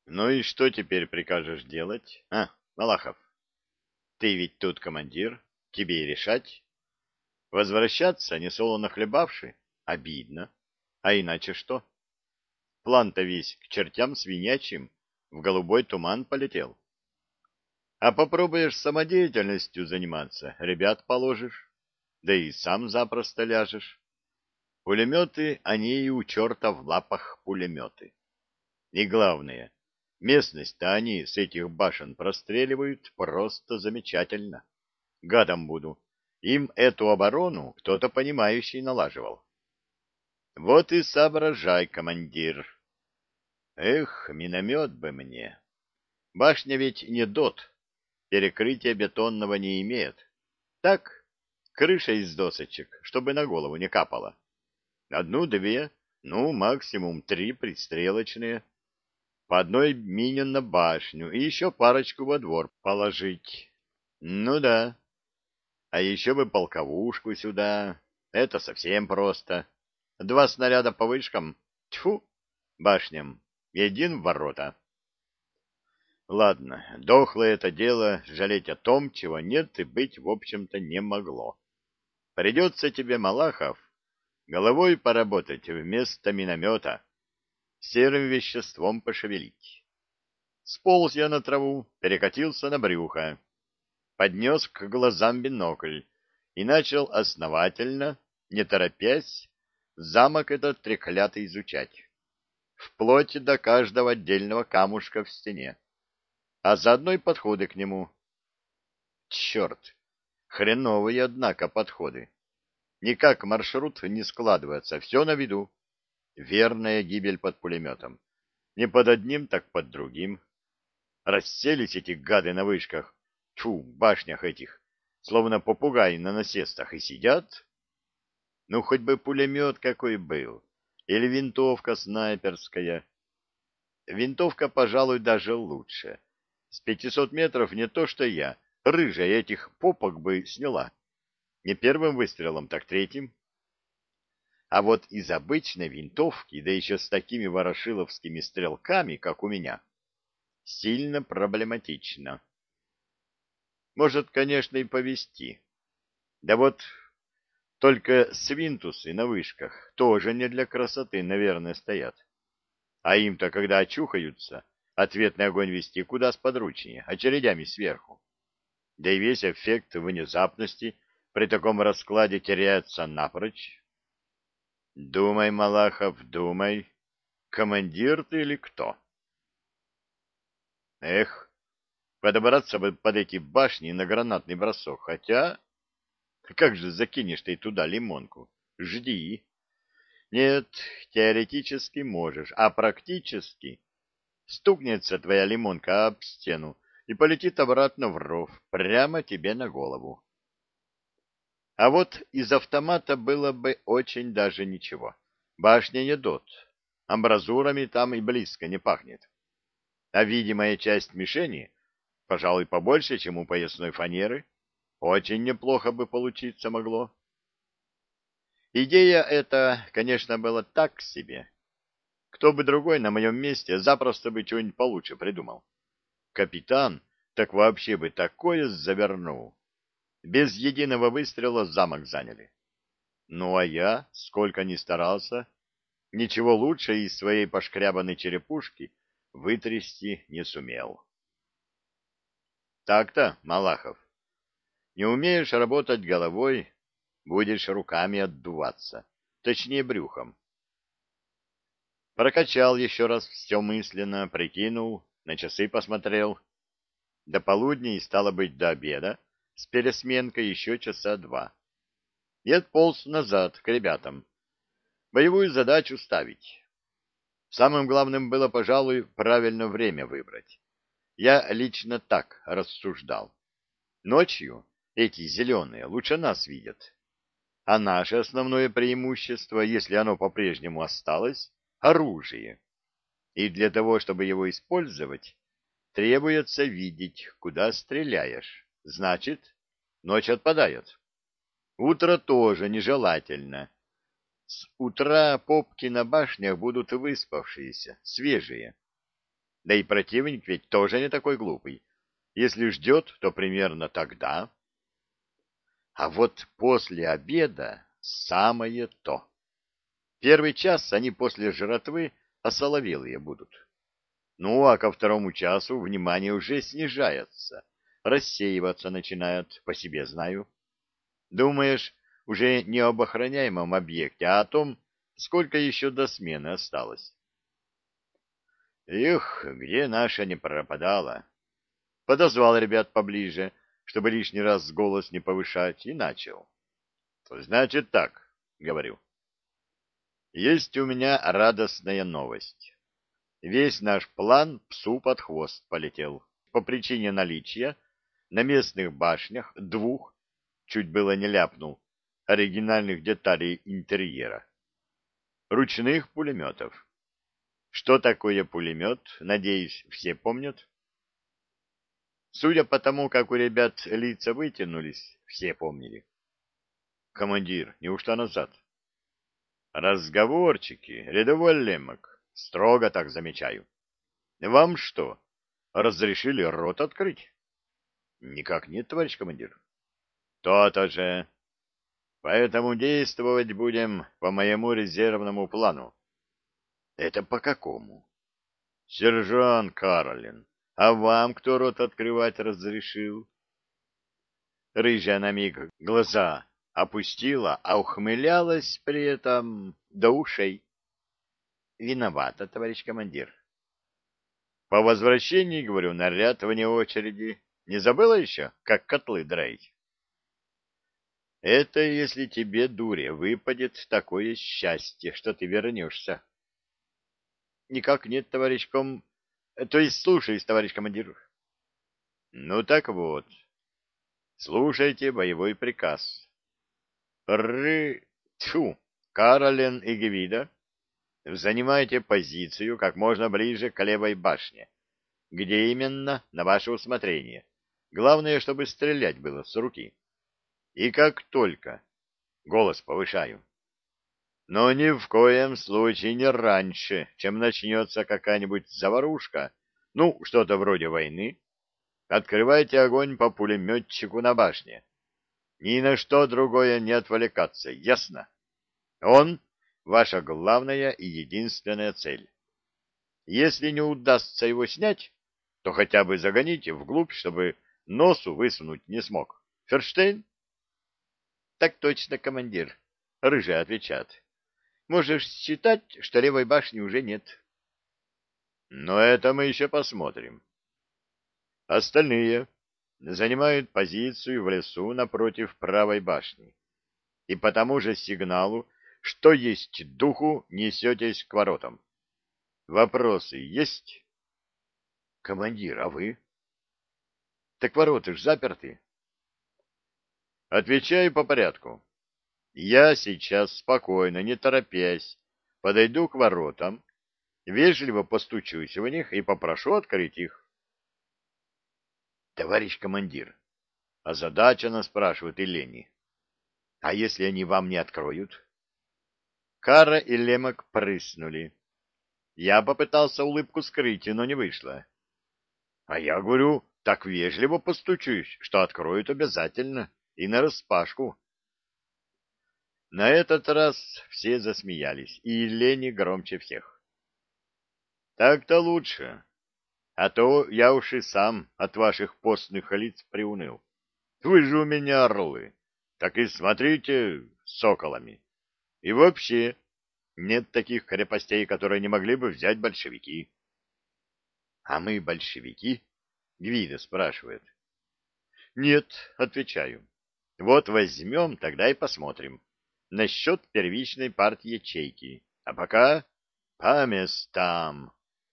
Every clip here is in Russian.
Ну и что теперь прикажешь делать? Малахов, ты ведь тут командир, тебе и решать. Возвращаться, несолоно хлебавши? Обидно. А иначе что? План-то весь к чертям свинячьим, в голубой туман полетел. А попробуешь самодеятельностью заниматься, ребят положишь, да и сам запросто ляжешь. Пулеметы, они и у черта в лапах пулеметы. И главное, местность-то они с этих башен простреливают просто замечательно. Гадом буду. Им эту оборону кто-то понимающий налаживал. Вот и соображай, командир. Эх, миномет бы мне. Башня ведь не ДОТ, перекрытия бетонного не имеет. Так, крыша из досочек, чтобы на голову не капало. Одну-две, ну, максимум три пристрелочные. По одной мине на башню и еще парочку во двор положить. Ну да. А еще бы полковушку сюда. Это совсем просто. Два снаряда по вышкам. Тьфу, башням. И один в ворота. Ладно, дохлое это дело, жалеть о том, чего нет и быть, в общем-то, не могло. Придется тебе, Малахов, головой поработать вместо миномета, серым веществом пошевелить. Сполз я на траву, перекатился на брюхо, поднес к глазам бинокль и начал основательно, не торопясь, замок этот треклятый изучать, вплоть до каждого отдельного камушка в стене, а заодно и подходы к нему. Черт, хреновые, однако, подходы. Никак маршрут не складывается, все на виду. Верная гибель под пулеметом. Не под одним, так под другим. Расселись эти гады на вышках, тьфу, башнях этих, словно попугаи на насестах, и сидят. Ну, хоть бы пулемет какой был, или винтовка снайперская. Винтовка, пожалуй, даже лучше. С 500 метров не то что я, рыжая этих попок бы сняла. Не первым выстрелом, так третьим. А вот из обычной винтовки, да еще с такими ворошиловскими стрелками, как у меня, сильно проблематично. Может, конечно, и повезти. Да вот только свинтусы на вышках тоже не для красоты, наверное, стоят. А им-то, когда очухаются, ответный огонь вести куда сподручнее, очередями сверху. Да и весь эффект внезапности при таком раскладе теряется напрочь. Думай, Малахов, думай. Командир ты или кто? Эх, подобраться бы под эти башни на гранатный бросок, хотя... Как же закинешь ты туда лимонку? Жди. Нет, теоретически можешь, а практически стукнется твоя лимонка об стену и полетит обратно в ров, прямо тебе на голову. А вот из автомата было бы очень даже ничего. Башня не ДОТ, амбразурами там и близко не пахнет. А видимая часть мишени, пожалуй, побольше, чем у поясной фанеры, очень неплохо бы получиться могло. Идея эта, конечно, была так себе. Кто бы другой на моем месте запросто бы что-нибудь получше придумал. Капитан так вообще бы такое завернул. Без единого выстрела замок заняли. Ну, а я, сколько ни старался, ничего лучше из своей пошкрябанной черепушки вытрясти не сумел. Так-то, Малахов, не умеешь работать головой, будешь руками отдуваться, точнее брюхом. Прокачал еще раз все мысленно, прикинул, на часы посмотрел. До полудня и стало быть до обеда, с пересменкой еще часа два. И отполз назад к ребятам. Боевую задачу ставить. Самым главным было, пожалуй, правильно время выбрать. Я лично так рассуждал. Ночью эти зеленые лучше нас видят. А наше основное преимущество, если оно по-прежнему осталось, оружие. И для того, чтобы его использовать, требуется видеть, куда стреляешь. Значит, ночь отпадает. Утро тоже нежелательно. С утра попки на башнях будут выспавшиеся, свежие. Да и противник ведь тоже не такой глупый. Если ждет, то примерно тогда. А вот после обеда самое то. Первый час они после жратвы осоловелые будут. Ну, а ко второму часу внимание уже снижается. Рассеиваться начинают, по себе знаю. Думаешь, уже не об охраняемом объекте, а о том, сколько еще до смены осталось. Эх, где наша не пропадала. Подозвал ребят поближе, чтобы лишний раз голос не повышать, и начал. Значит так, говорю. Есть у меня радостная новость. Весь наш план псу под хвост полетел по причине наличия на местных башнях двух, чуть было не ляпнул, оригинальных деталей интерьера. Ручных пулеметов. Что такое пулемет, надеюсь, все помнят? Судя по тому, как у ребят лица вытянулись, все помнили. Командир, неужто назад? Разговорчики, рядовой Лемок, строго так замечаю. Вам что, разрешили рот открыть? Никак нет, товарищ командир. То-то же. Поэтому действовать будем по моему резервному плану. Это по какому? Сержант Каролин, а вам кто рот открывать разрешил? Рыжая на миг глаза опустила, а ухмылялась при этом до ушей. Виновата, товарищ командир. По возвращении, говорю, наряд вне очереди. Не забыла еще, как котлы драить? Это если тебе, дуре, выпадет такое счастье, что ты вернешься. Никак нет, товарищ То есть, слушаюсь, товарищ командир. Ну так вот, слушайте боевой приказ. Тьфу, Каролен и Гвида, занимайте позицию как можно ближе к левой башне. Где именно, на ваше усмотрение. Главное, чтобы стрелять было с руки. И как только... Голос повышаю. Но ни в коем случае не раньше, чем начнется какая-нибудь заварушка, ну, что-то вроде войны. Открывайте огонь по пулеметчику на башне. Ни на что другое не отвлекаться, ясно? Он — ваша главная и единственная цель. Если не удастся его снять, то хотя бы загоните вглубь, чтобы носу высунуть не смог. Ферштейн? Так точно, командир. Рыжий отвечает. Можешь считать, что левой башни уже нет. Но это мы еще посмотрим. Остальные занимают позицию в лесу напротив правой башни. И по тому же сигналу, что есть духу, несетесь к воротам. Вопросы есть? Командир, а вы? Так ворота ж заперты. Отвечаю по порядку. Я сейчас спокойно, не торопясь, подойду к воротам, вежливо постучусь в них и попрошу открыть их. Товарищ командир, озадаченно спрашивает Елени. А если они вам не откроют? Кара и Лемок прыснули. Я попытался улыбку скрыть, но не вышло. А я говорю, так вежливо постучусь, что откроют обязательно и нараспашку. На этот раз все засмеялись, и Лени громче всех. Так-то лучше, а то я уж и сам от ваших постных лиц приуныл. Вы же у меня орлы, так и смотрите соколами. И вообще, нет таких крепостей, которые не могли бы взять большевики. — А мы большевики? — Гвида спрашивает. — Нет, отвечаю. Вот возьмем, тогда и посмотрим. Насчет первичной партии ячейки. А пока по местам.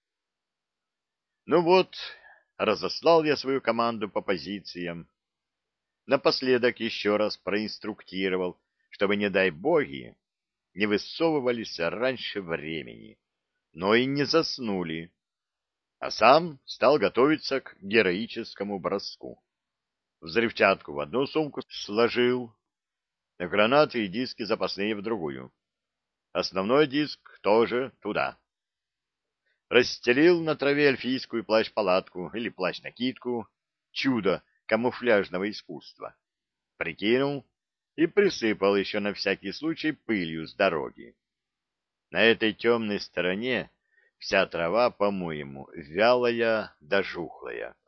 Ну вот, разослал я свою команду по позициям. Напоследок еще раз проинструктировал, чтобы, не дай боги, не высовывались раньше времени, но и не заснули, а сам стал готовиться к героическому броску. Взрывчатку в одну сумку сложил, гранаты и диски запасные в другую. Основной диск тоже туда. расстелил на траве эльфийскую плащ-палатку или плащ-накидку, чудо камуфляжного искусства, прикинул и присыпал еще на всякий случай пылью с дороги. На этой темной стороне вся трава, по-моему, вялая да жухлая.